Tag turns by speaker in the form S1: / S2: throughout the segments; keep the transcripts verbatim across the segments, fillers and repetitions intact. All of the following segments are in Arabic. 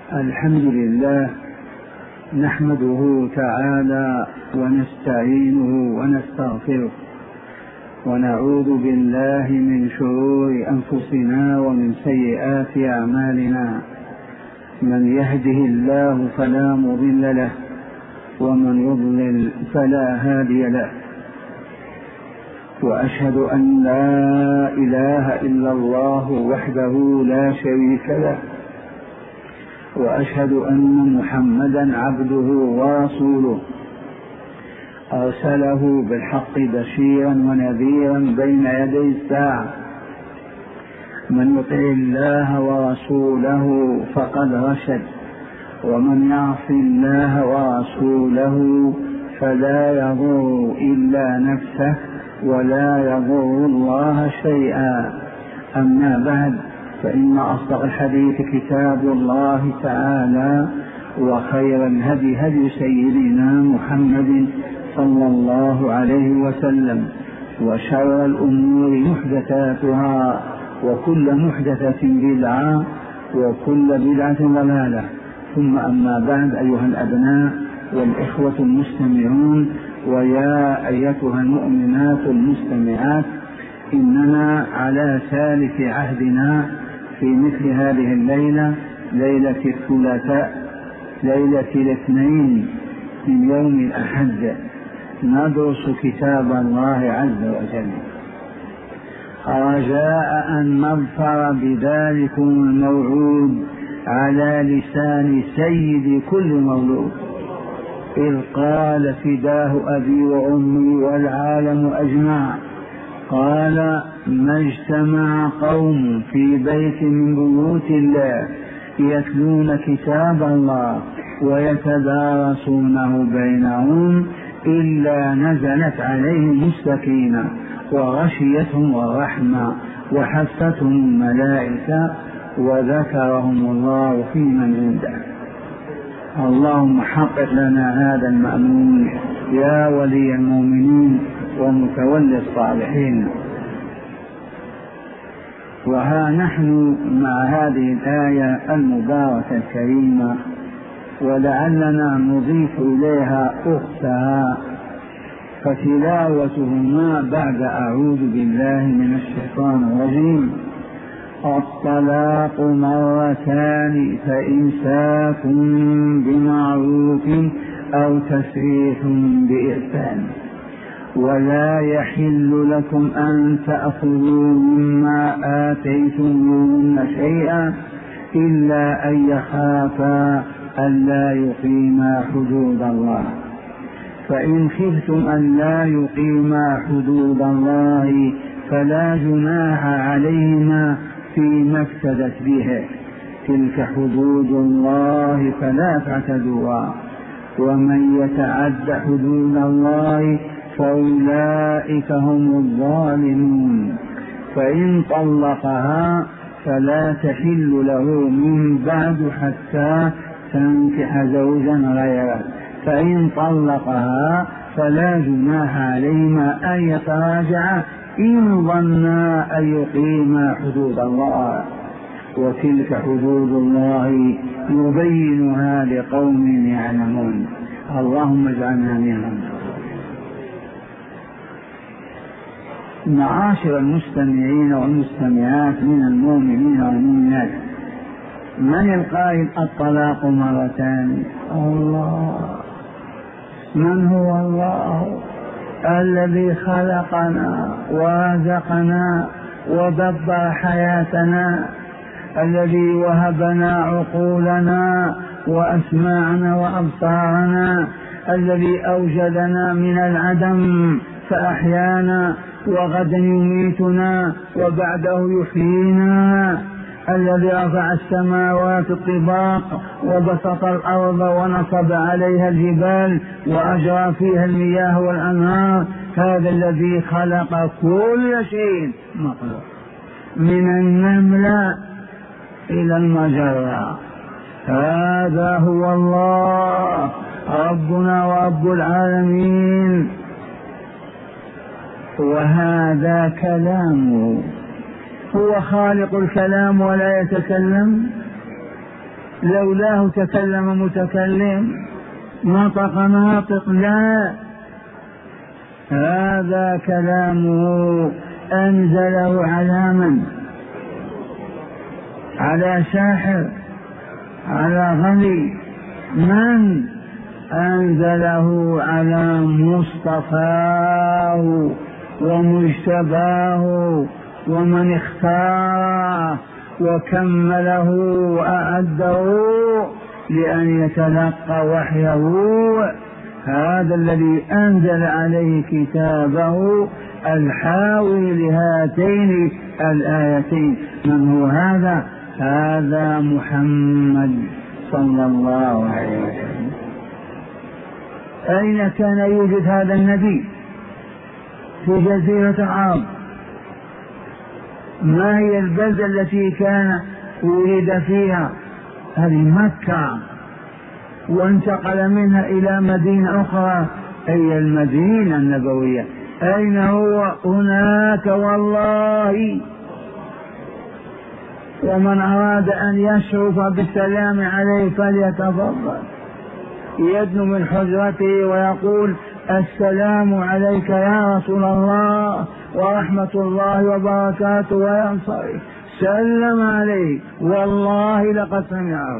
S1: الحمد لله نحمده تعالى ونستعينه ونستغفره ونعوذ بالله من شرور أنفسنا ومن سيئات أعمالنا. من يهده الله فلا مضل له ومن يضلل فلا هادي له، وأشهد أن لا إله إلا الله وحده لا شريك له، وأشهد أن محمدا عبده ورسوله أرسله بالحق بشيرا ونذيرا بين يدي الساعة. من يطع الله ورسوله فقد رشد، ومن يعص الله ورسوله فلا يضر إلا نفسه ولا يضر الله شيئا. أما بعد، فإن أصدق الحديث كتاب الله تعالى، وخير الهدي هدي سيدنا محمد صلى الله عليه وسلم، وشر الأمور محدثاتها، وكل محدثة بدعة، وكل بدعة ضلالة. ثم أما بعد، أيها الأبناء والإخوة المستمعون، ويا أيتها المؤمنات المستمعات، إننا على ثالث عهدنا في مثل هذه الليلة، ليلة الثلاثاء، ليلة الاثنين من يوم الأحد، ندرس كتاب الله عز وجل، رجاء أن نظفر بذلكم الموعود على لسان سيد كل مولود، إذ قال: فداه أبي وأمي والعالم أجمع، قال: ما اجتمع قوم في بيت من بيوت الله يتلون كتاب الله ويتدارسونه بينهم إلا نزلت عليهم السكينة وغشيتهم الرحمة وحفتهم الملائكة وذكرهم الله في من عنده. اللهم حقق لنا هذا المأمون يا ولي المؤمنين ومتولي الصالحين. وها نحن مع هذه الآية المباركة الكريمة، ولعلنا نضيف إليها أختها، فتلاوتهما بعد أعوذ بالله من الشيطان الرجيم: الطلاق مرتان فإمساك بمعروف أو تسريح بإحسان، ولا يحل لكم أن تأخذوا مما آتيتموهن شيئا إلا أن يخافا ألا يقيما حدود الله، فإن خفتم أن لا يقيما حدود الله فلا جناح عليهما فيما افتدت به، تلك حدود الله فلا تعتدوها، ومن يتعد حدود الله فأولئك هم الظالمون. فإن طلقها فلا تحل له من بعد حتى تنكح زوجا غيره، فإن طلقها فلا جناح عليهما أن يتراجعا إن ظنا أن يقيما حدود الله، وتلك حدود الله يبينها لقوم يعلمون. اللهم اجعلنا منهم. معاشر المستمعين والمستمعات من المؤمنين والمؤمنات، من القائل الطلاق مرتان؟ الله. من هو الله؟ الذي خلقنا ورزقنا ودبر حياتنا، الذي وهبنا عقولنا وأسماعنا وأبصارنا، الذي أوجدنا من العدم فأحيانا، وغدا يميتنا وبعده يحيينا، الذي رفع السماوات الطباق وبسط الأرض ونصب عليها الجبال وأجرى فيها المياه والأنهار، هذا الذي خلق كل شيء مخلوق، من النملة إلى المجرة، هذا هو الله ربنا ورب العالمين. وهذا كلامه، هو خالق الكلام ولا يتكلم،
S2: لولاه تكلم متكلم، نطق ناطق، لا، هذا كلامه أنزله على من؟ على ساحر، على غني. من أنزله؟ على مصطفاه ومجتباه ومن اختاره وكمله وأعده لأن يتلقى وحيه. هذا الذي أنزل عليه كتابه الحاوي لهاتين الآيتين. من هو هذا؟ هذا محمد صلى الله عليه وسلم. أين كان يوجد هذا النبي؟ في جزيرة العرب. ما هي البلدة التي كان ولد فيها؟ هذه مكة، وانتقل منها إلى مدينة أخرى هي المدينة النبوية. أين هو؟ هناك والله. ومن أراد أن يشرف بالسلام عليه فليتفضل، يدنو من حجرته ويقول السلام عليك يا رسول الله ورحمة الله وبركاته، وينصرف. سلم عليه، والله لقد سمعه.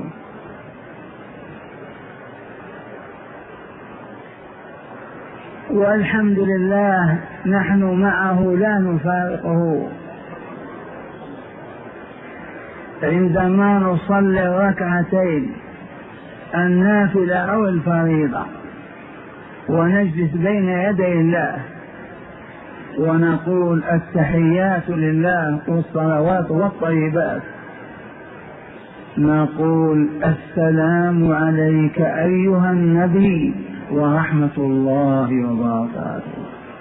S2: والحمد لله نحن معه لا نفارقه. عندما نصلي الركعتين النافلة أو الفريضة ونجلس بين يدي الله ونقول التحيات لله والصلوات والطيبات، نقول السلام عليك أيها النبي ورحمة الله وبركاته.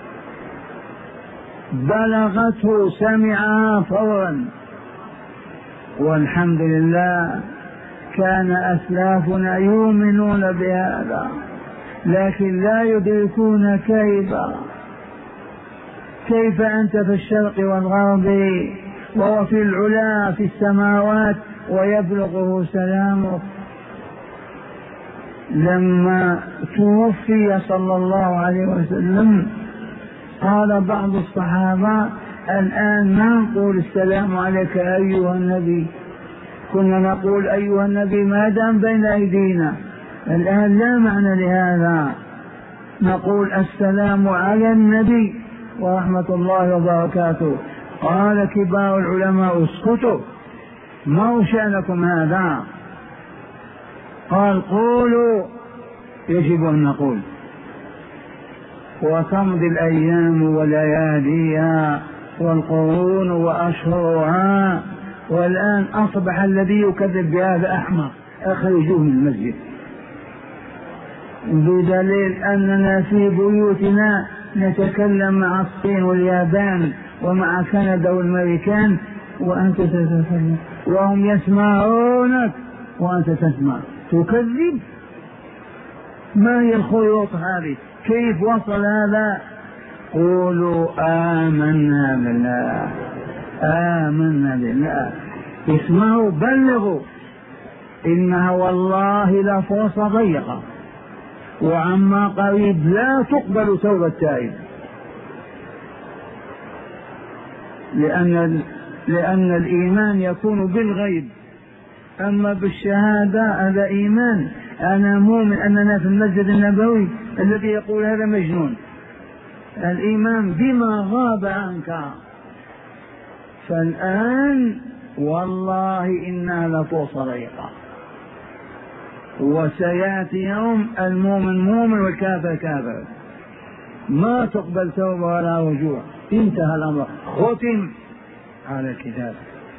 S2: بلغته، سمعها فورا. والحمد لله كان أسلافنا يؤمنون بهذا، لكن لا يدركون كيف كيف أنت في الشرق والغرب وهو في العلا في السماوات ويبلغه سلامك. لما توفي صلى الله عليه وسلم قال بعض الصحابة الآن ما نقول السلام عليك أيها النبي، كنا نقول أيها النبي ما دام بين أيدينا، الآن لا معنى لهذا، نقول السلام على النبي ورحمة الله وبركاته. قال كبار العلماء اسكتوا، ما هو شأنكم هذا؟ قال قولوا، يجب أن نقول. وتمضي الأيام ولياليها والقرون وأشهرها، والآن أصبح الذي يكذب بهذا أحمق، أخرجوه من المسجد. بدليل أننا في بيوتنا نتكلم مع الصين واليابان ومع كندا والأمريكان وأنت تتكلم، وهم يسمعونك وأنت تسمع، تكذب. ما هي الخيوط هذه؟ كيف وصل هذا؟ قولوا آمنا بالله، آمنا بالله. اسمعوا، بلغوا، إنها والله لفرصة ضيقة، وعما قريب لا تقبل توبة التائب، لأن لأن الإيمان يكون بالغيب، أما بالشهادة هذا إيمان. أنا مؤمن أننا في المسجد النبوي، الذي يقول هذا مجنون. الإيمان بما غاب عنك. فالآن والله إنها لفرصة ضيقة، وسيأتي يوم المؤمن مؤمن والكافر كافر، ما تقبل توبة ولا رجوع، انتهى الأمر، ختم على الكتاب.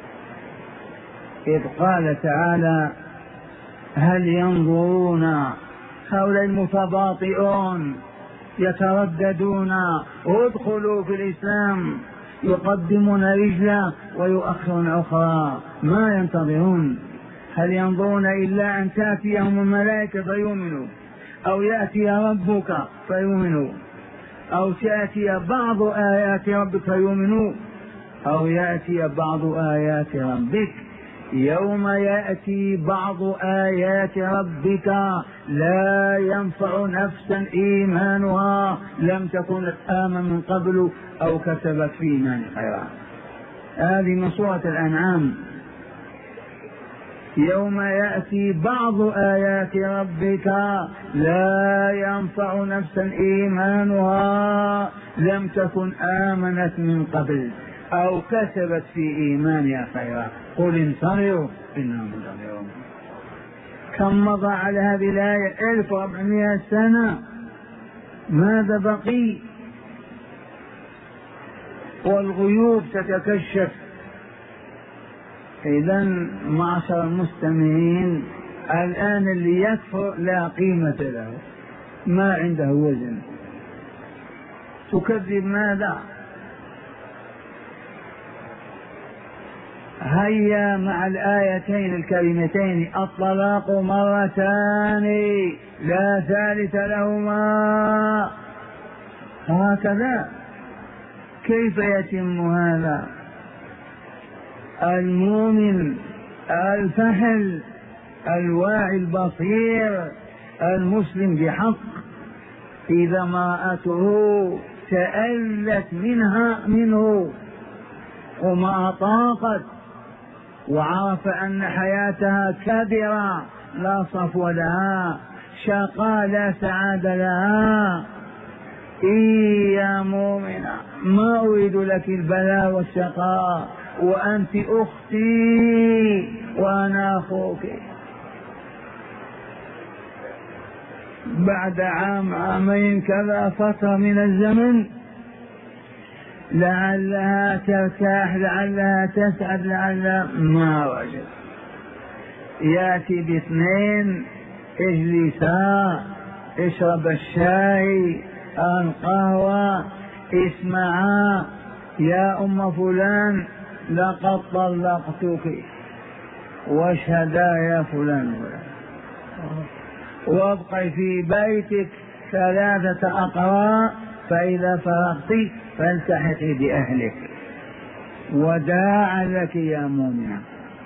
S2: إذ قال تعالى هل ينظرون، هؤلاء المتباطئون يترددون ادخلوا في الإسلام، يقدمون رجلا ويؤخرون أخرى، ما ينتظرون. هل ينظرون إلا أن تأتيهم الملائكة فيؤمنوا، أو يأتي ربك فيؤمنوا، أو تأتي بعض آيات ربك فيؤمنوا، أو يأتي بعض آيات ربك يوم يأتي بعض آيات ربك لا ينفع نفسا إيمانها لم تكن آمن من قبل أو كسبت في إيمان خيرا. هذه من سورة الأنعام. يوم يأتي بعض آيات ربك لا ينفع نفسا إيمانها لم تكن آمنت من قبل أو كسبت في إيمانها خيرا قل انتظروا إنا منتظرون. كم مضى على هذه الآية؟ ألف وأربعمائة سنة. ماذا بقي؟ والغيوب تتكشف. إذا معشر المستمعين، الآن اللي يكفر لا قيمة له، ما عنده وزن. تكذب ماذا؟ هيا مع الآيتين الكريمتين الطلاق مرتان لا ثالث لهما. هكذا كيف يتم هذا؟ المؤمن الفحل الواعي البصير المسلم بحق إذا امرأته تألت منها منه وما أطاقت وعرف أن حياتها كدرة لا صفو لها، شقاء لا سعادة لها، إي يا مؤمنة ما أريد لك البلاء والشقاء وأنت أختي وأنا أخوك. بعد عام عامين كذا فترة من الزمن لعلها ترتاح لعلها تسعد لعلها ما وجد، يأتي باثنين اجلسا اشرب الشاي القهوة اسمعا يا أم فلان لقد طلقتك واشهدا يا فلان وابقي في بيتك ثلاثة أقراء فإذا فرغت فالتحقي بأهلك وداعا لك يا مؤمنة.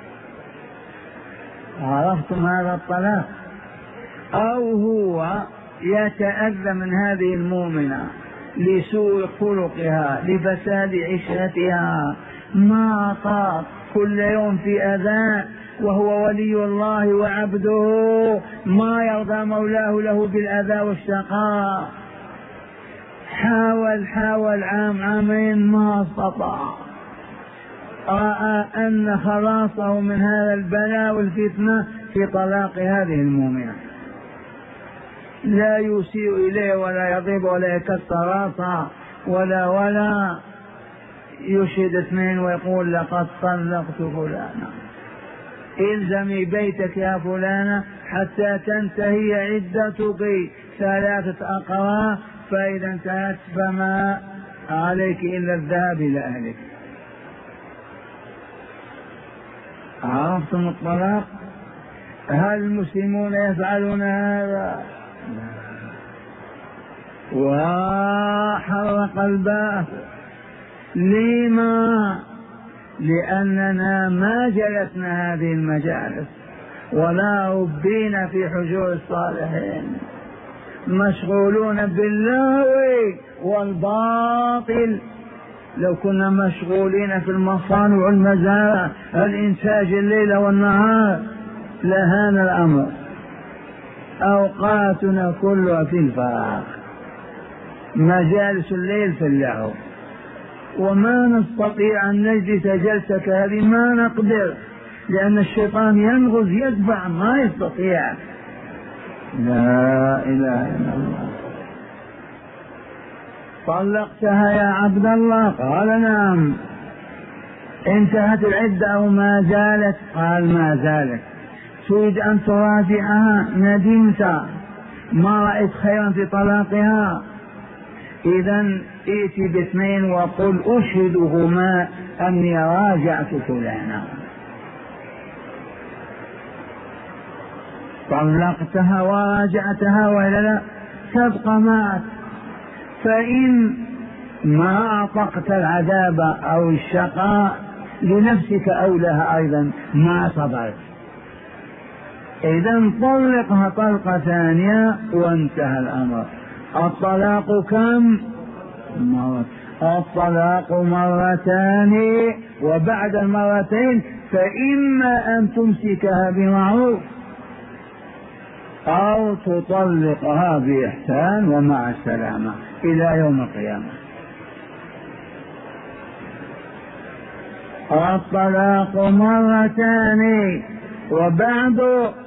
S2: عرفتم هذا الطلاق؟ أو هو يتأذى من هذه المؤمنة لسوء خلقها لفساد عشرتها ما طاق كل يوم في أذى وهو ولي الله وعبده ما يرضى مولاه له بالأذى والشقاء. حاول حاول عام عامين ما استطاع، رأى أن خلاصه من هذا البلاء والفتنة في طلاق هذه المؤمنة. لا يسيء إليه ولا يضرب ولا يكسر راسه ولا ولا يشهد اثنين ويقول لقد طلقت فلانا. الزمي بيتك يا فلانة حتى تنتهي عدتك ثلاثة أقراء، فإذا انتهت فما عليك إلا الذهاب إلى أهلك. عرفتم الطلاق؟ هل المسلمون يفعلون هذا؟ وحرق الباب. لما؟ لأننا ما جلسنا هذه المجالس ولا ربينا في حجور الصالحين، مشغولون باللهو والباطل. لو كنا مشغولين في المصانع والمزارع الإنتاج الليل والنهار لهان الأمر. أوقاتنا كلها في الفراغ، مجالس الليل في اللهو، وما نستطيع أن نجلس جلسة كهذه، ما نقدر، لأن الشيطان ينغز يدفع ما يستطيع. لا إله إلا الله. طلقتها يا عبد الله؟ قال نعم. انتهت العدة أو ما زالت؟ قال ما زالت. تريد أن تراجعها؟ ندمت ما رأيت خيرا في طلاقها؟ إذن ائتي باثنين وقل أشهدهما أني راجعت فلانا. طلقتها وراجعتها ولا لا؟ تبقى معك. فإن ما أطقت العذاب أو الشقاء لنفسك أو لها أيضا ما صبرت. إذا طلقها طلقة ثانية وانتهى الأمر. الطلاق كم مرة؟ الطلاق مرتان، وبعد المرتين فإما أن تمسكها بمعروف أو تطلقها بإحسان ومع السلامة إلى يوم القيامة. الطلاق مرتان، وبعد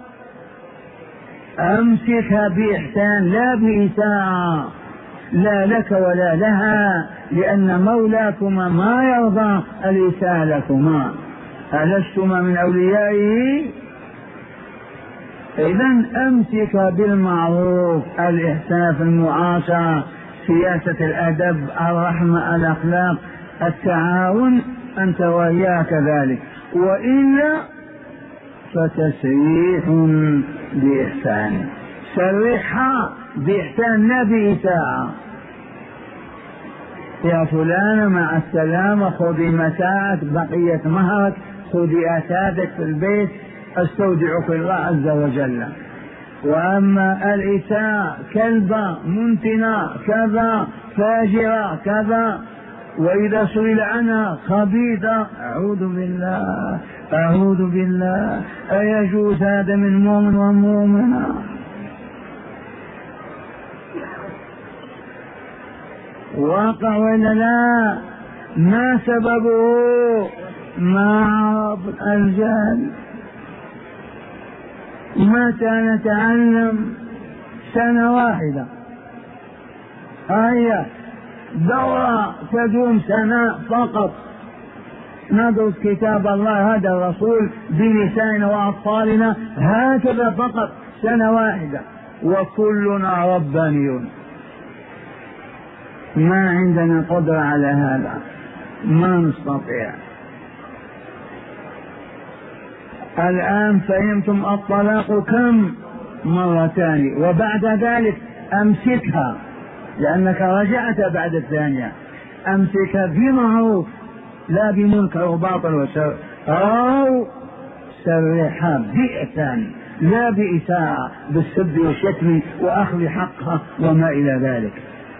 S2: أمسكها بإحسان لا بإساءة، لا لك ولا لها، لأن مولاكما ما يرضى الإساءة لكما، ألستما من أوليائه؟ إذن أمسك بالمعروف، الإحسان في المعاشرة، سياسة الأدب، الرحمة، الأخلاق، التعاون، أنت وإياه كذلك، وإلا فتسريح بإحسان. سرحها بإحسان لا بإساءة. يا فلان مع السلامة، خذي متاعك، بقية مهرك، خذي أتادك في البيت، استودعك الله عز وجل. وأما الإساءة، كلبة، منتنة، كذا، فاجرة، كذا، وإذا سئل عنها خبيثة، أعوذ بالله أعوذ بالله، أيجوز هذا من مؤمن ومؤمنة؟ واقع ولا لا؟ ما سببه؟ ما عرف الجهل. متى نتعلم؟ سنة واحدة، آية دورة تدوم سنة فقط، ندرس كتاب الله، هذا الرسول بلساننا وأطفالنا، هكذا فقط سنة واحدة، وكلنا ربانيون. ما عندنا قدرة على هذا، ما نستطيع. الآن فهمتم الطلاق كم؟ مرتان، وبعد ذلك أمسكها، لأنك رجعت بعد الثانية، أمسكها بمعروف لا بمنكر وباطل وشر، أو سرحها بإحسان لا بإساءة، بالسب والشتم وأخذ حقها وما إلى ذلك.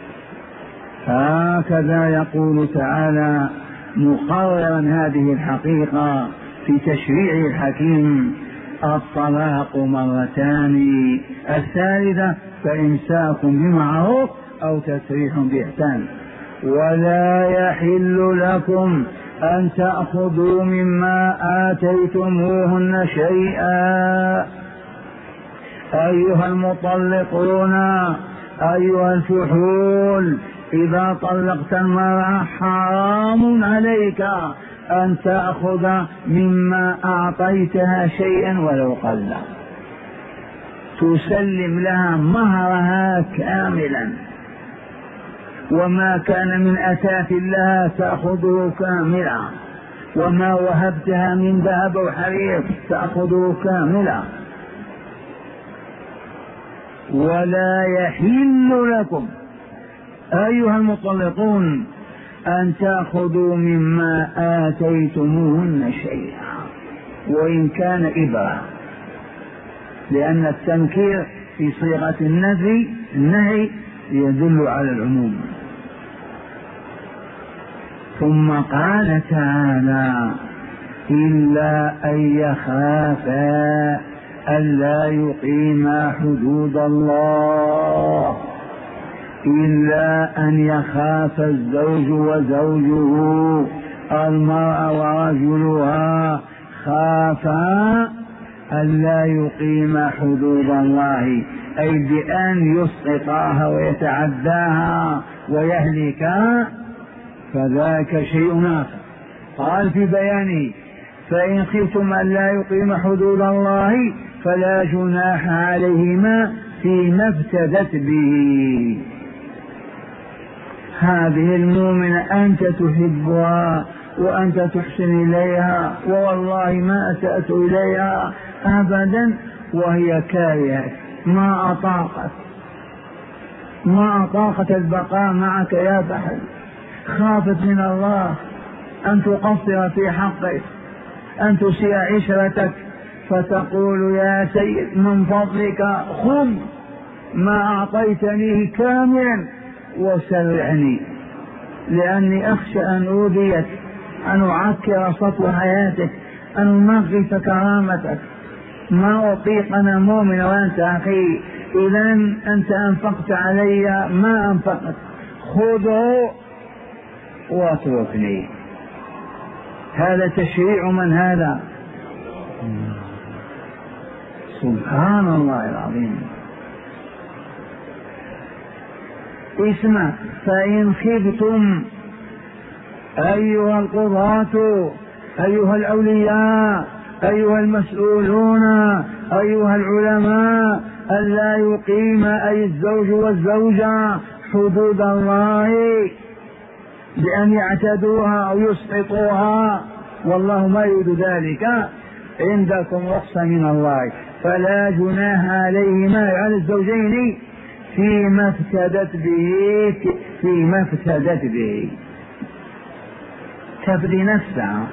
S2: هكذا يقول تعالى مقررا هذه الحقيقة في تشريعه الحكيم: الطلاق مرتان، الثالثة فإمساك بمعروف أو تسريح بإحسان. ولا يحل لكم أن تأخذوا مما آتيتموهن شيئا. أيها المطلقون، أيها الفحول، إذا طلقت المرأة حرام عليك أن تأخذ مما أعطيتها شيئا ولو قل، تسلم لها مهرها كاملا، وما كان من أثاث لها تأخذه كاملا، وما وهبتها من ذهب وحرير تأخذه كاملا. ولا يحل لكم أيها المطلقون أن تأخذوا مما آتيتموهن شيئا، وإن كان إبرة، لأن التنكير في صيغة النهي النهي يدل على العموم. ثم قال تعالى: إلا أن يخافا ألا يقيما حدود الله، إلا أن يخاف الزوج وزوجه، المرأة ورجلها، خافا ألا يقيما حدود الله، أي بأن يسقطاها ويتعداها ويهلكا، فذاك شيء آخر. قال في بيانه: فإن خفتم أن لا يقيم حدود الله فلا جناح عليهما فيما افتدت به. هذه المؤمنة أنت تحبها وأنت تحسن إليها، ووالله ما أسأت إليها أبدا، وهي كارهة، ما أطاقت ما أطاقت البقاء معك يا بحر، خافت من الله أن تقصر في حقك، أن تسيء عشرتك، فتقول يا سيد من فضلك خذ ما أعطيتني كاملا وسرعني، لأني أخشى أن أوذيك، أن أعكر سطو حياتك، أن أنغص كرامتك. ما أطيق أنا مؤمن وأنت أخي، إذا أنت أنفقت علي ما أنفقت، خذه واتركني. هذا تشريع من هذا؟ سبحان الله العظيم. اسمع، فإن خفتم أيها القضاة، أيها الأولياء، أيها المسؤولون، أيها العلماء، ألا يقيم أي الزوج والزوجة حدود الله بأن يعتدوها أو يسقطوها، والله ما يريد ذلك، عندكم رخصة من الله، فلا جناح عليهما على الزوجين فيما افتدت به فيما افتدت به تفدي نفسها.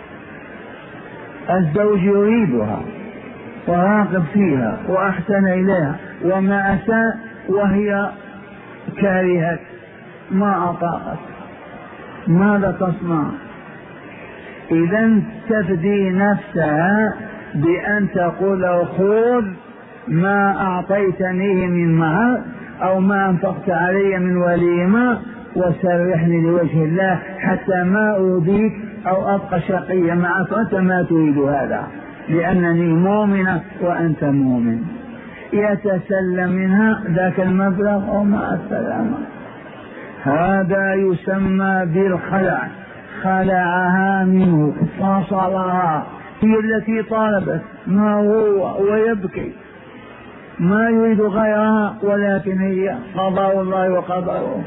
S2: الزوج يريدها وراغب فيها وأحسن إليها، وما أساء وهي كارهت ما أطاقت، ماذا تصنع؟ إذا تفدي نفسها بأن تقول خذ ما أعطيتنيه من مهر أو ما أنفقت علي من وليمة وسرحني لوجه الله حتى ما أؤذيك أو أبقى شقيا معك، وأنت ما تريد هذا، لأنني مؤمنة وأنت مؤمن. يتسلم منها ذاك المبلغ أو مع السلامة. هذا يسمى بالخلع، خلعها منه فصلها، هي التي طالبت ما هو ويبكي، ما يريد غيرها، ولكن هي قضاء الله وقدره.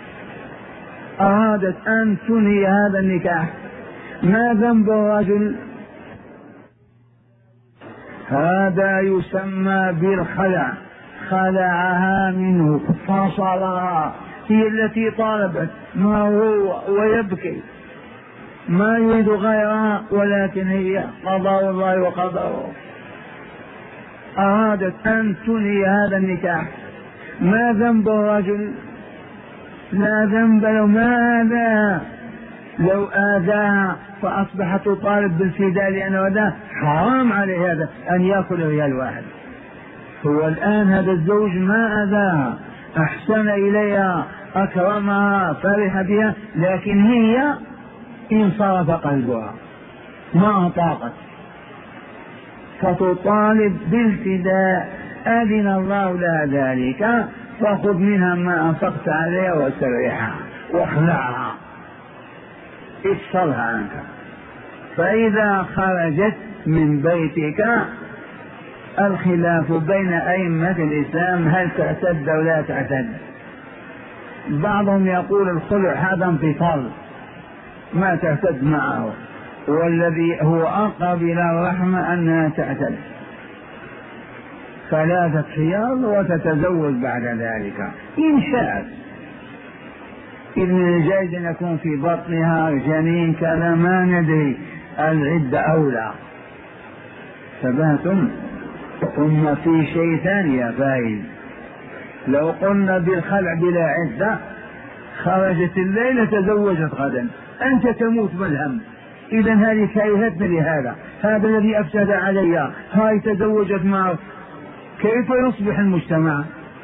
S2: أرادت أن تنهي هذا النكاح، ما ذنب الرجل؟ هذا يسمى بالخلع، خلعها منه فصلها، هي التي طالبت ما هو ويبكي، ما يريد غيرها، ولكن هي قضاء الله وقدره. أرادت أن تنهي هذا النكاح، ما ذنب الرجل؟ لا ذنب له، ماذا لو آذاها فأصبحت تطالب بالفداء لأنه أذاه؟ حرام عليه هذا أن يأكل ريال واحد. هو الآن هذا الزوج ما أذاها، أحسن إليها، أكرمها، فرح بها، لكن هي انصرف قلبها ما أطاقت، فتطالب بالفداء. أذن الله لها ذلك، فخذ منها ما أنفقت عليها وسرحها واخلعها، افصلها عنك. فإذا خرجت من بيتك، الخلاف بين أئمة الإسلام هل تعتد أو لا تعتد. بعضهم يقول الخلع هذا انفصال ما تعتد معه، والذي هو أقرب إلى الرحمة أنها تعتد. ثلاثة حيض وتتزوج بعد ذلك إن شاءت، إذ من الجائز أن يكون في بطنها جنين كذا، ما ندري العدة أولى. ثباتم. ثم في شيء ثاني يا فايز، لو قلنا بالخلع بلا عدة، خرجت الليلة تزوجت غدا، أنت تموت بالهم. إذا هذه كرهتنا لهذا، هذا الذي أفسد عليها، هاي تزوجت معه، كيف يصبح المجتمع؟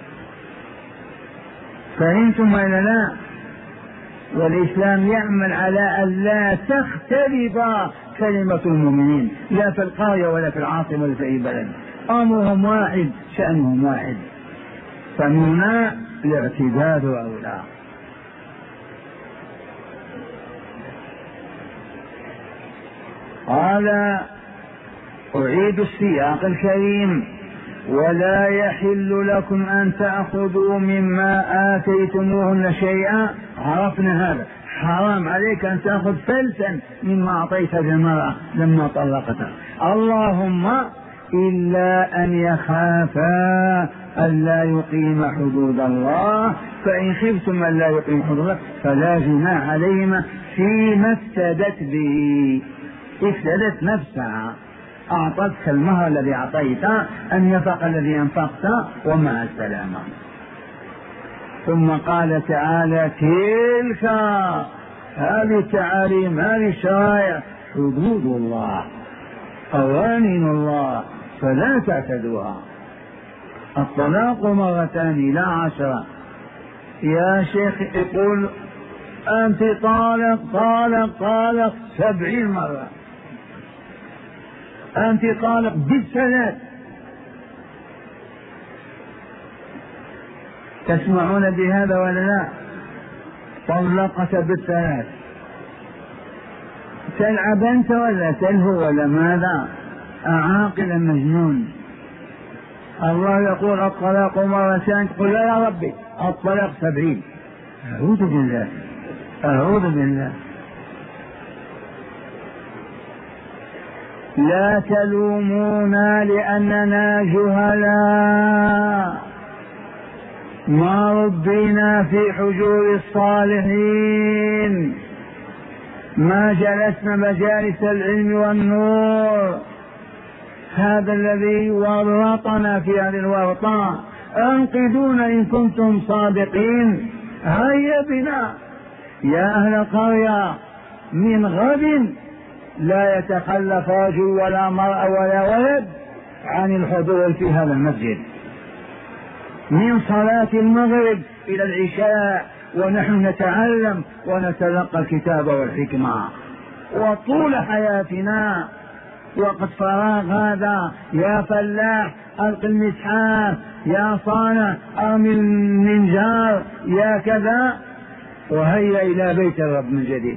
S2: فهمتم ولا لا؟ والإسلام يعمل على أن لا تختلف كلمة المؤمنين، لا في القرية ولا في العاصمة ولا في أي بلد، أمرهم واحد، شأنهم واحد. فمنا الاعتداد أولى. قال أعيد السياق الكريم: ولا يحل لكم أن تأخذوا مما آتيتموهن شيئا. عرفنا هذا، حرام عليك أن تأخذ فلسا مما أعطيت المرأة لما طلقتها، اللهم إلا أن يخافا ألا يقيم حدود الله، فإن خفتم ألا يقيم حدود الله فلا جناح عليهما فيما افتدت به. افتدت نفسها، أعطتك المهر الذي أعطيته، النفق الذي أنفقت، ومع السلامة. ثم قال تعالى: تلك، هذه التعاليم، هذه الشرائع حدود الله، قوانين الله، فلا تعتدوها. الطلاق مرتان لا عشرة. يا شيخ يقول أنت طالق طالق طالق سبعين مرة، أنت طالق بالثلاث. تسمعون بهذا ولا لا؟ طلقت بالثلاث. تلعب أنت ولا تلهو ولا ماذا؟ أعاقل مجنون. الله يقول الطلاق مرتان، تقول لا يا ربي الطلاق سبعين. أعوذ بالله، أعوذ بالله. لا تلومونا لأننا جهلاء، ما ربينا في حجور الصالحين، ما جلسنا مجالس العلم والنور. هذا الذي ورطنا في هذه الورطة. أنقذونا إن كنتم صادقين. هيا بنا يا أهل القرية، من غد لا يتخلف رجل ولا مرأة ولا ولد عن الحضور في هذا المسجد من صلاة المغرب إلى العشاء، ونحن نتعلم ونتلقى الكتاب والحكمة. وطول حياتنا وقت فراغ هذا، يا فلاح ألق المسحاب، يا صانع أرمي المنجار، يا كذا، وهيا إلى بيت الرب من جديد.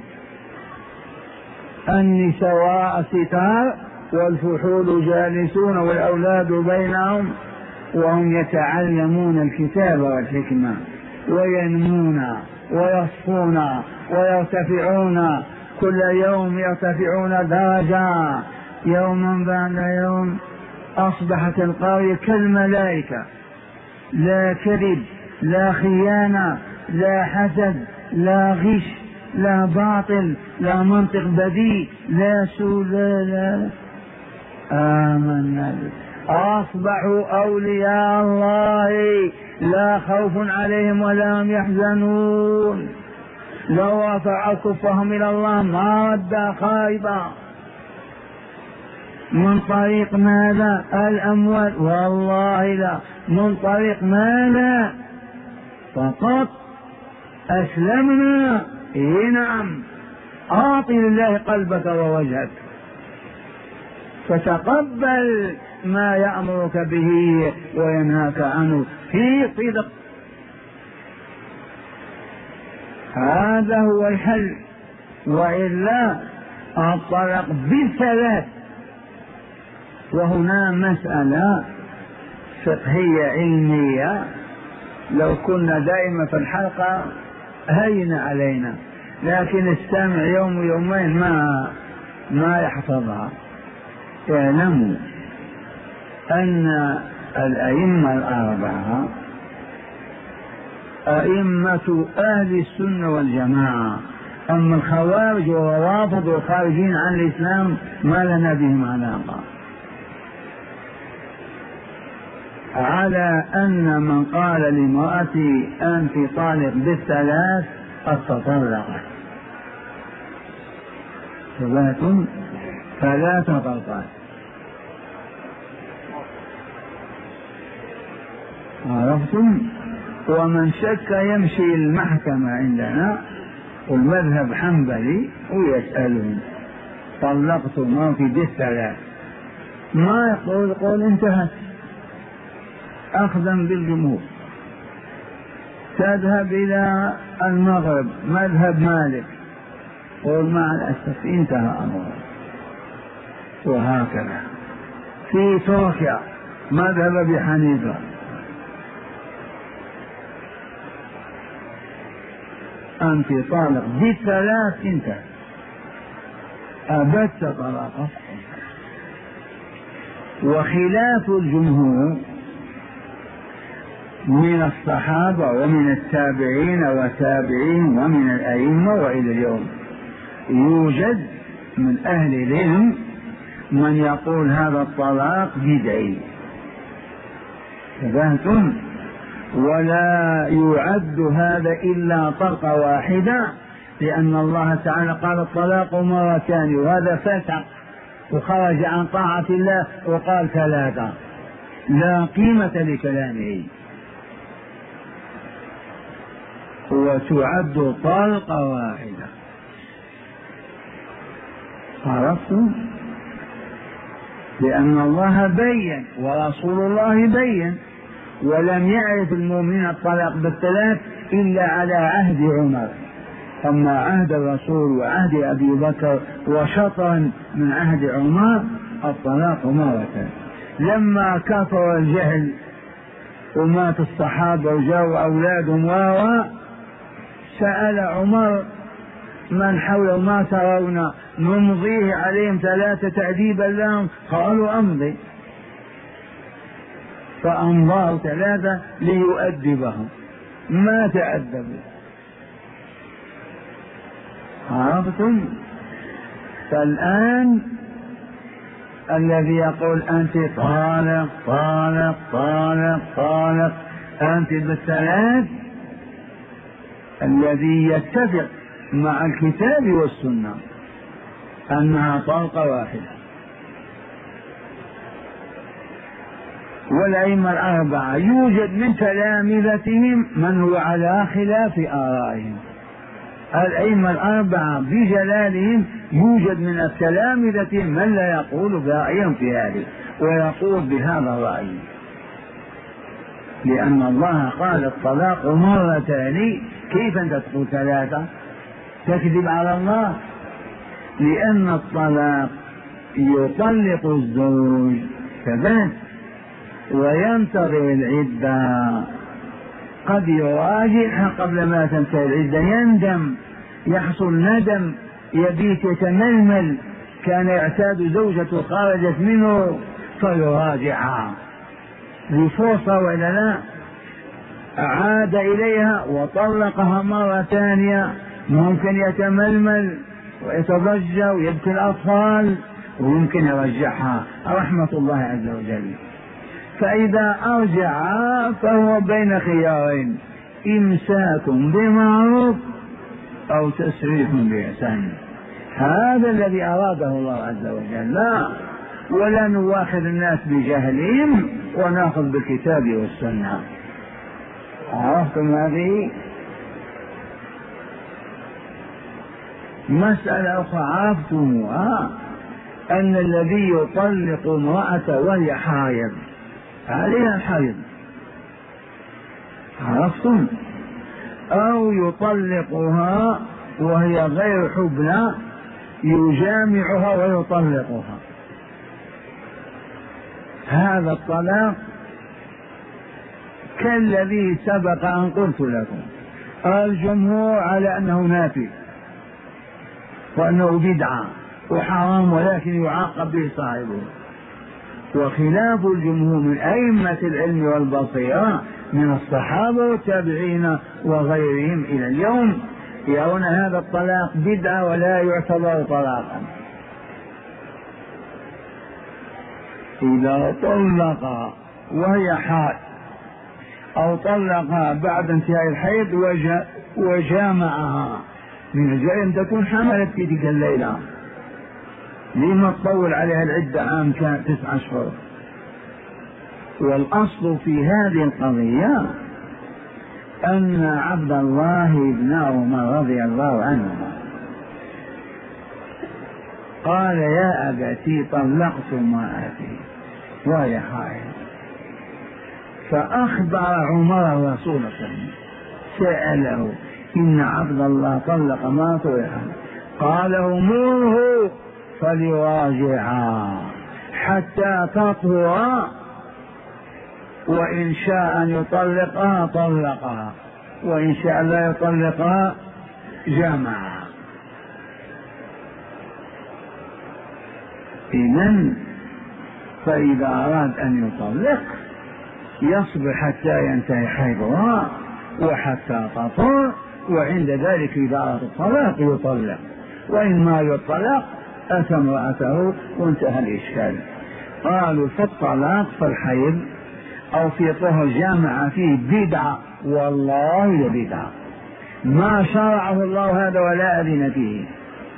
S2: النساء ستار والفحول جالسون والأولاد بينهم، وهم يتعلمون الكتاب والحكمة وينمون ويصفون ويرتفعون، كل يوم يرتفعون درجة، يوما بعد يوم أصبحت القرية كالملائكة، لا كذب، لا خيانة، لا حسد، لا غش، لا باطل، لا منطق بديء، لا سوء، لا لا آمنا به. أصبحوا أولياء الله، لا خوف عليهم ولا هم يحزنون. لو رفعوا كفهم إلى الله ما رد خائبا. من طريق ماذا؟ الأموال؟ والله لا. من طريق ماذا؟ فقط أسلمنا. إيه نعم. أعط لله قلبك ووجهك، فتقبل ما يأمرك به وينهاك عنه في صدق. هذا هو الحل، وإلا الطلاق بالثلاث. وهنا مسألة فقهية علمية، لو كنا دائما في الحلقة هين علينا، لكن السامع يوم ويومين ما ما يحفظها. اعلموا أن الأئمة الأربعة أئمة أهل السنة والجماعة، أما الخوارج والروافض والخارجين عن الإسلام ما لنا بهم علاقة. على أن من قال لامرأتي أنت طالق بالثلاث قد تطلقت، ثلاث ثلاث طلقات. عرفتم؟ ومن شك يمشي المحكمة عندنا والمذهب حنبلي ويسألهم طلقت مرتي بالثلاث، ما يقول يقول انتهت، أخذا بالجمهور. تذهب إلى المغرب مذهب مالك، قول مع الأسف انتهى أمره. وهكذا في تركيا مذهب أبي حنيفة، أنت طالق بالثلاث انتهى، أبدت طلاقه. وخلاف الجمهور من الصحابة ومن التابعين وتابعين ومن الأئمة وإلى اليوم يوجد من أهل العلم من يقول هذا الطلاق بدعي، فهمتم؟ ولا يعد هذا إلا طلقة واحدة، لأن الله تعالى قال الطلاق مرتان، وهذا فسق وخرج عن طاعة الله وقال ثلاثة، لا قيمة لكلامه، وتعد طلقة واحدة. عرفتم؟ لأن الله بين ورسول الله بين، ولم يعرف المؤمنين الطلاق بالثلاث إلا على عهد عمر، أما عهد الرسول وعهد أبي بكر وشطرا من عهد عمر الطلاق مرة. لما كثر الجهل ومات الصحابة وجاءوا أولادهم واوا سأل عمر من حوله ما ترون نمضيه عليهم ثلاثة تأديبا لهم؟ قالوا أمضي، فأمضاه ثلاثة ليؤدبهم، ما تأدبوا. عرفتم؟ فالآن الذي يقول أنت طالق طالق طالق طالق أنت بالثلاث، الذي يتفق مع الكتاب والسنة أنها طلقة واحدة. والأئمة الأربعة يوجد من تلامذتهم من هو على خلاف آرائهم، الأئمة الأربعة بجلالهم يوجد من التلامذة من لا يقول برأيهم في هذه ويقول بهذا الرأي، لأن الله قال الطلاق مرتان، كيف أنت تقول ثلاثة؟ تكذب على الله. لأن الطلاق يطلق الزوج ثبات وينتظر العدة، قد يراجعها قبل ما تنتهي العدة، يندم، يحصل ندم، يبيت يتململ، كان يعتاد زوجته خرجت منه فيراجعها لفرصة وإلا لا، عاد إليها وطلقها مرة ثانية، ممكن يتململ ويتضجر ويبكي الأطفال ويمكن يرجعها، رحمة الله عز وجل. فإذا أرجع فهو بين خيارين، إمساك بمعروف أو تسريح بإحسان، هذا الذي أراده الله عز وجل. لا، ولا نواخذ الناس بجهلهم ونأخذ بالكتاب والسنة. عرفتم هذه مسألة أخرى عرفتموها، أن الذي يطلق امرأة وهي حائض عليها الحيض، عرفتم؟ أو يطلقها وهي غير حبلى، يجامعها ويطلقها، هذا الطلاق كالذي سبق أن قلت لكم. الجمهور على أنه نافي وأنه بدعة وحرام ولكن يعاقب به صاحبه، وخلاف الجمهور من أئمة العلم والبصيرة من الصحابة والتابعين وغيرهم إلى اليوم يرون هذا الطلاق بدعة ولا يعتبر طلاقا. إذا طلق وهي حائض أو طلقها بعد انتهاء الحيض وجامعها، من الجائز أن تكون حملت في تلك الليلة، لما تطول عليها العدة عام كان تسعة أشهر. والأصل في هذه القضية أن عبد الله بن عمر رضي الله عنهما قال يا أبتي طلقت امرأتي وهي حائض، فأخبر عمر الرسول صلى الله عليه وسلم سأله إن عبد الله طلق امرأته، قال مره فليراجعها حتى تطهر، وإن شاء أن يطلقها طلقها، وإن شاء لا يطلقها جامعها. إذن فإذا أراد أن يطلق يصبر حتى ينتهي حيضها وحتى تطهر، وعند ذلك إذا أراد الطلاق يطلق، وإن ما يطلق أتى امرأته وانتهى الإشكال. قالوا في الطلاق في الحيض أو في طهر جامع فيه بدعة، والله لبدعة ما شرعه الله هذا ولا أذن فيه.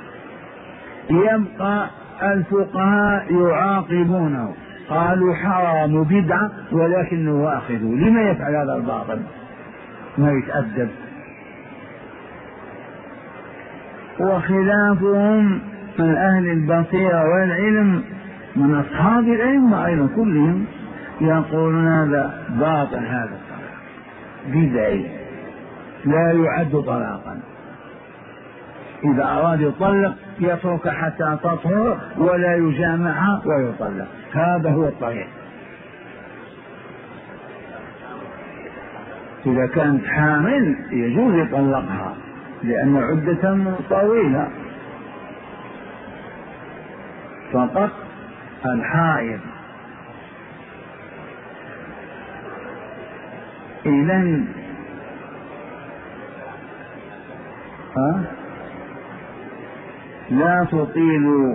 S2: يبقى الفقهاء يعاقبونه، قالوا حرام بدعة ولكنه واخذوا. لما يفعل هذا الباطل؟ ما يتأدب. وخلافهم من أهل البصيرة والعلم من أصحاب العلم أيضا كلهم يقولون هذا باطل، هذا بدعي لا يعد طلاقا. إذا أراد يطلق يترك حتى تطهر ولا يجامعها ويطلق، هذا هو الطريق. إذا كانت حامل يجوز يطلقها لأن عدة طويلة، فقط الحائض. إذن ها لا تطيل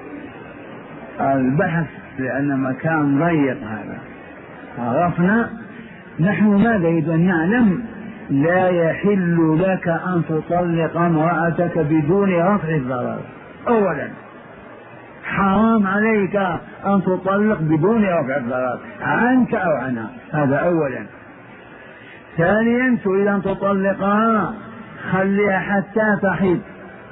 S2: البحث لأن مكان ضيق. هذا عرفنا. نحن ماذا إذا نعلم؟ لا يحل لك أن تطلق امرأتك بدون رفع الضرر. أولا حرام عليك أن تطلق بدون رفع الضرر عنك أو عنها، هذا أولا. ثانيا تريد أن تطلقها خليها حتى تحيض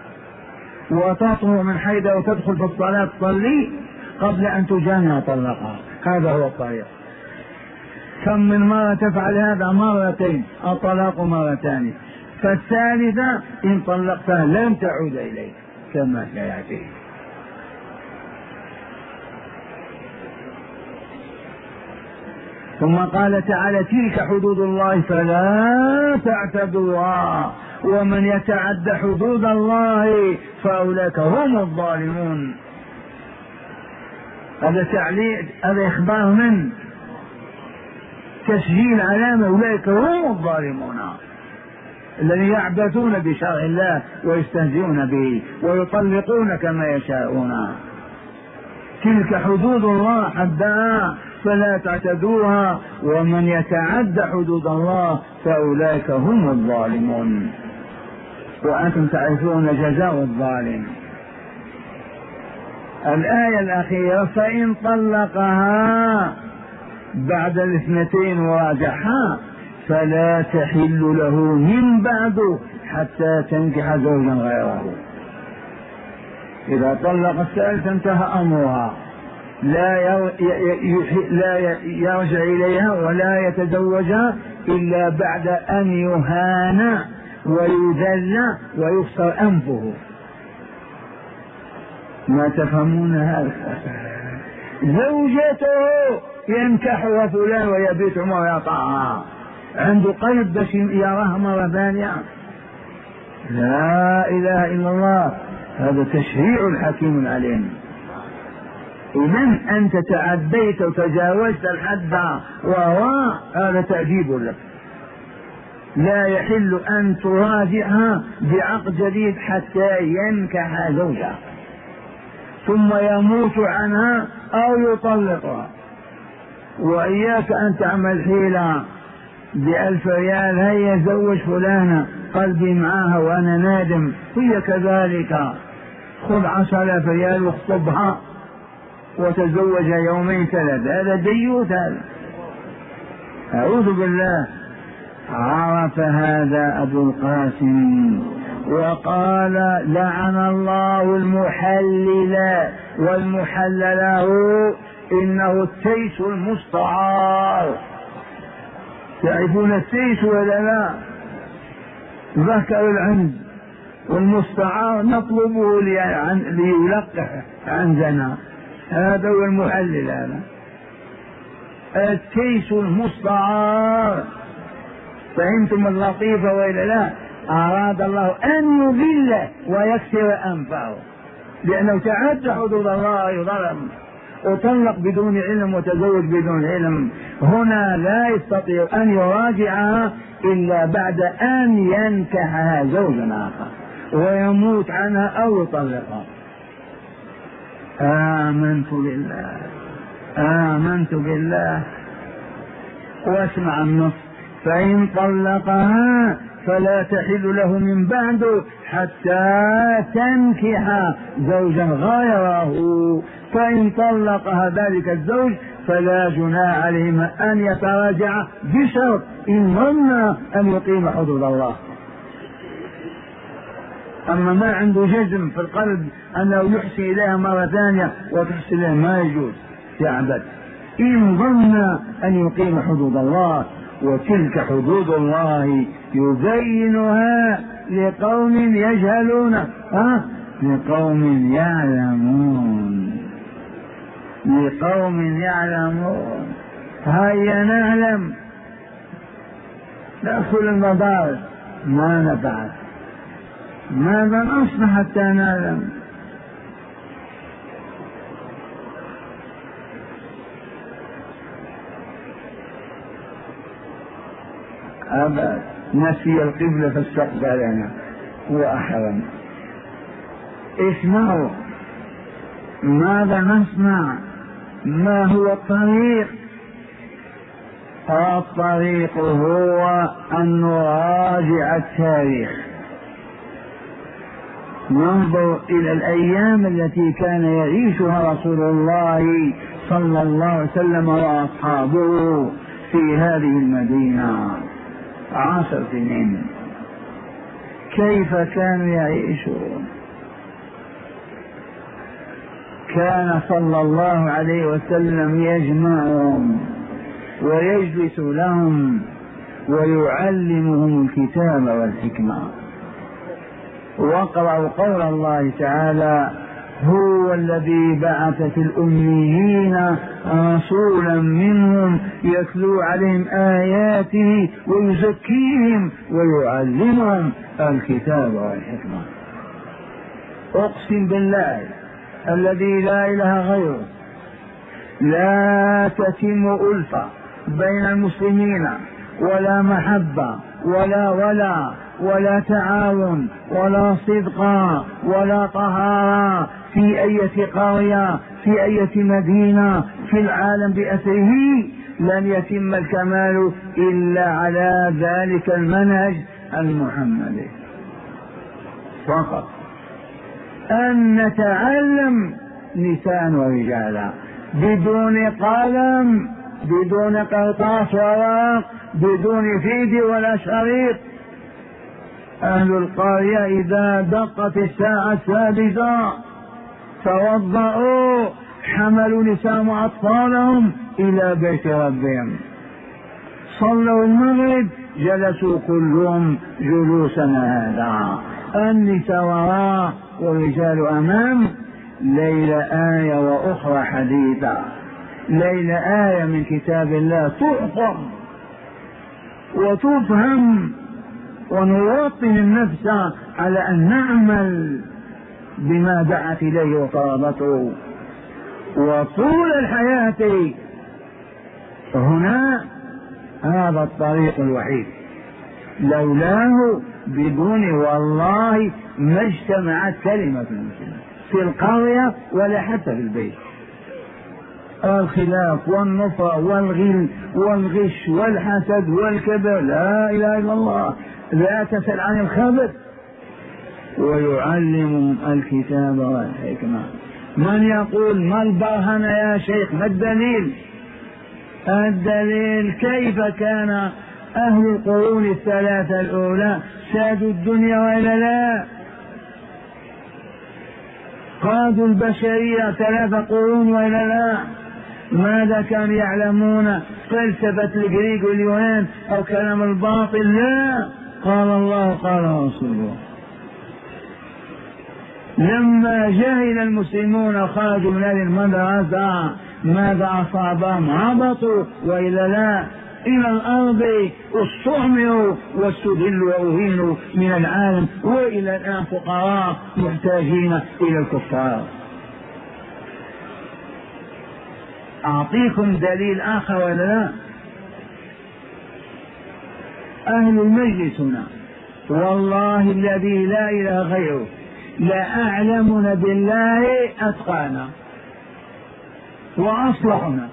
S2: وتطهر من حيضها وتدخل في الصلاة تصلي قبل أن تجامع طلقها، هذا هو الطريق. كم من مرة تفعل هذا؟ مرتين، الطلاق مرتان، فالثالثة إن طلقتها لن تعود إليك كما سيأتي. ثم قال تعالى تلك حدود الله فلا تعتدوها ومن يتعد حدود الله فأولئك هم الظالمون. هذا تعليق، هذا إخبار من تسجيل علامة أولئك هم الظالمون الذين يعبثون بشرع الله ويستهزئون به ويطلقون كما يشاءون. تلك حدود الله حدها فلا تعتدوها ومن يتعد حدود الله فأولئك هم الظالمون. وأنتم تعرفون جزاء الظالم. الآية الأخيرة فإن طلقها بعد الاثنتين وراجعها فلا تحل له من بعد حتى تنكح زوجا غيره. إذا طلق الثالث انتهى أمرها، لا لا يرجع إليها ولا يتزوجها إلا بعد أن يهان ويذل ويكسر أنفه. ما تفهمون هذا؟ زوجته ينكحها فلان ويبيت معه ويطاعها، عنده قلب بس يراها مرة ثانية؟ لا إله إلا الله، هذا تشريع الحكيم العليم. إذن أنت تعديت وتجاوزت الحد وهو هذا تأديب لك. لا يحل أن تراجعها بعقد جديد حتى ينكح زوجها ثم يموت عنها أو يطلقها. وإياك أن تعمل حيلة بألف ريال هيا زوج فلانة قلبي معاها وأنا نادم، هي كذلك، خذ عشر آلاف ريال واخطبها وتزوج يومين ثلاثة، هذا ديوث هذا، أعوذ بالله. عرف هذا أبو القاسم وقال لعن الله المحلل والمحلل له إنه التيس المستعار. تعرفون التيس ولا لا؟ ذكر العند والمستعار نطلبه ليلقح عن زنا، هذا هو المحلل. هذا التيس المستعار. فهمتم اللطيفة وإلا لا؟ أراد الله أن يذله ويكسر أنفه لأنه تعدى حدود الله ظلم. وطلق بدون علم وتزوج بدون علم. هنا لا يستطيع أن يراجعها إلا بعد أن ينكحها زوجا آخر ويموت عنها أو يطلقها. آمنت بالله آمنت بالله. واسمع النص: فإن طلقها فلا تحل له من بعد حتى تنكح زوجا غيره، فإن طلقها ذلك الزوج فلا جناح عليهما أن يتراجع بشرط إن ظن أن يقيم حدود الله. أما ما عنده جزم في القلب أنه يحسن إليها مرة ثانية وتحسن إليها ما يجوز يعبد، إن ظن أن يقيم حدود الله. وتلك حدود الله يبينها لقوم يجهلون، أه؟ لقوم يعلمون لقوم يعلمون. هيا نعلم. ندخل المدارس ما نفعل، ماذا نصنع حتى نعلم؟ أبدا. نسي القبلة فاستقبلنا هو أحرم. اسمعوا ماذا نصنع؟ ما هو الطريق؟ الطريق هو أن نراجع التاريخ، ننظر إلى الأيام التي كان يعيشها رسول الله صلى الله عليه وسلم وأصحابه في هذه المدينة عشر سنين، كيف كانوا يعيشون؟ كان صلى الله عليه وسلم يجمعهم ويجلس لهم ويعلمهم الكتاب والحكمة. واقرأوا قول الله تعالى: هو الذي بعث في الأميين رسولا منهم يتلو عليهم آياته ويزكيهم ويعلمهم الكتاب والحكمة. أقسم بالله الذي لا إله غيره لا تتم ألفة بين المسلمين ولا محبة ولا ولا ولا تعاون ولا صدق ولا طهارة في أي قرية في أي مدينة في العالم بأسره لن يتم الكمال إلا على ذلك المنهج المحمدي فقط. أن نتعلم نساء ورجالا بدون قلم بدون قرطاس ورق بدون فيد ولا شريط. أهل القرية إذا دقت الساعة السادسة توضأوا حملوا نساء أطفالهم إلى بيت ربهم، صلوا المغرب جلسوا كلهم جلوسنا هذا، النساء وراء والرجال أمام. ليلة آية وأخرى حديثة، ليلة آية من كتاب الله تحفظ وتفهم، ونوطن النفس على أن نعمل بما دعت إليه وطلبته. وطول الحياة هنا هذا الطريق الوحيد، لولاه بدون والله ما اجتمعت كلمة المسلمين في القرية ولا حتى في البيت. الخلاف والنفرة والغل والغش والحسد والكبر لا إله إلا الله، لا تسأل عن الخبث. ويعلمهم الكتاب والحكمة. من يقول ما البرهنة يا شيخ؟ ما الدليل؟ الدليل كيف كان أهل القرون الثلاثة الأولى سادوا الدنيا وإلا لا؟ قادوا البشرية ثلاثة قرون وإلا لا؟ ماذا كانوا يعلمون؟ فلسفة الجريك واليونان أو كلام الباطل؟ لا، قال الله قال رسوله. لما جهل المسلمون خرجوا من هذه المدرسة ماذا أصابهم؟ هبطوا وإلا لا إلى الأرض، استعمروا واستذلوا وأهينوا من العالم، وإلى الآن فقراء محتاجين إلى الكفار. أعطيكم دليل آخر ولا لا؟ أهل المجلس هنا والله الذي لا إله غيره لا أعلمنا بالله أتقانا وأصلحنا،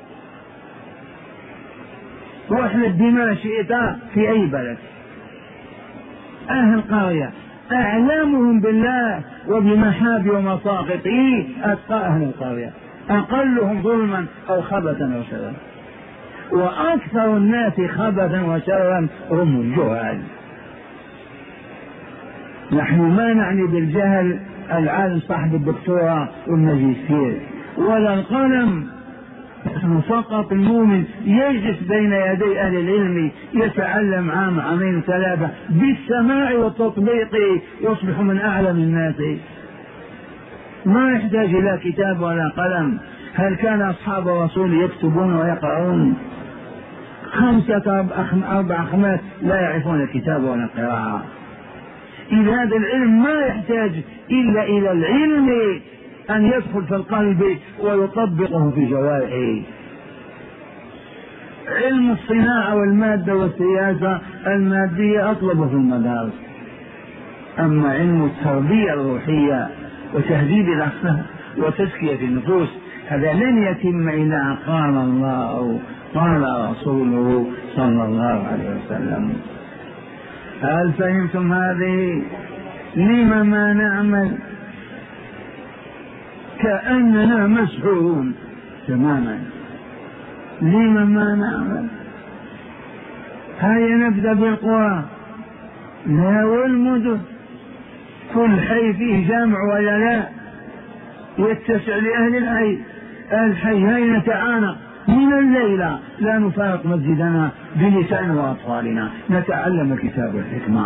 S2: واحنا بما شئت في أي بلد. أهل القرية أعلمهم بالله وبمحاب ومساقطه أتقى أهل القرية، أقلهم ظلما أو خبثا وشرا، وأكثر الناس خبثا وشرا هم الجهال. نحن ما نعني بالجهل العالم صاحب الدكتوراه والماجستير ولا القلم، نحن فقط المؤمن يجلس بين يدي أهل العلم يتعلم عام عامين ثلاثة بالسماع والتطبيق يصبح من أعلم الناس، ما يحتاج إلى كتاب ولا قلم. هل كان أصحاب الرسول يكتبون ويقرؤون؟ خمسة أربع خمات لا يعرفون الكتاب ولا القراءة. إذا هذا العلم ما يحتاج إلا إلى العلم أن يدخل في القلب ويطبقه في جوارحه. علم الصناعة والمادة والسياسة المادية أطلب في المدارس، أما علم التربية الروحية وتهذيب الأخلاق وتزكية النفوس هذا لن يتم إلا قال الله قال رسوله صلى الله عليه وسلم. هل فهمتم هذه؟ لما ما نعمل كأننا مسحورون تماما؟ لما ما نعمل؟ هيا نبدأ بالقرى لا والمدن، كل حي فيه جامع ولا لا يتسع لأهل الحي. الحي هيا نتعانق من الليلة لا نفارق مسجدنا بلسان وأطفالنا نتعلم الكتاب والحكمة.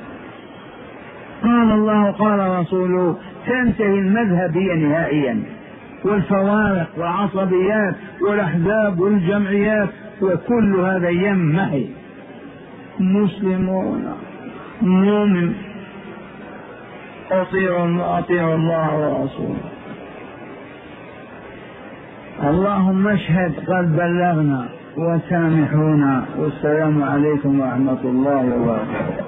S2: قال الله قال رسوله تنتهي المذهبية نهائيا، والفوارق والعصبيات والأحزاب والجمعيات وكل هذا ينمحي. مسلمون مؤمن أطيعوا أطيعوا الله ورسوله. اللهم اشهد قد بلغنا وسامحونا، والسلام عليكم ورحمة الله وبركاته.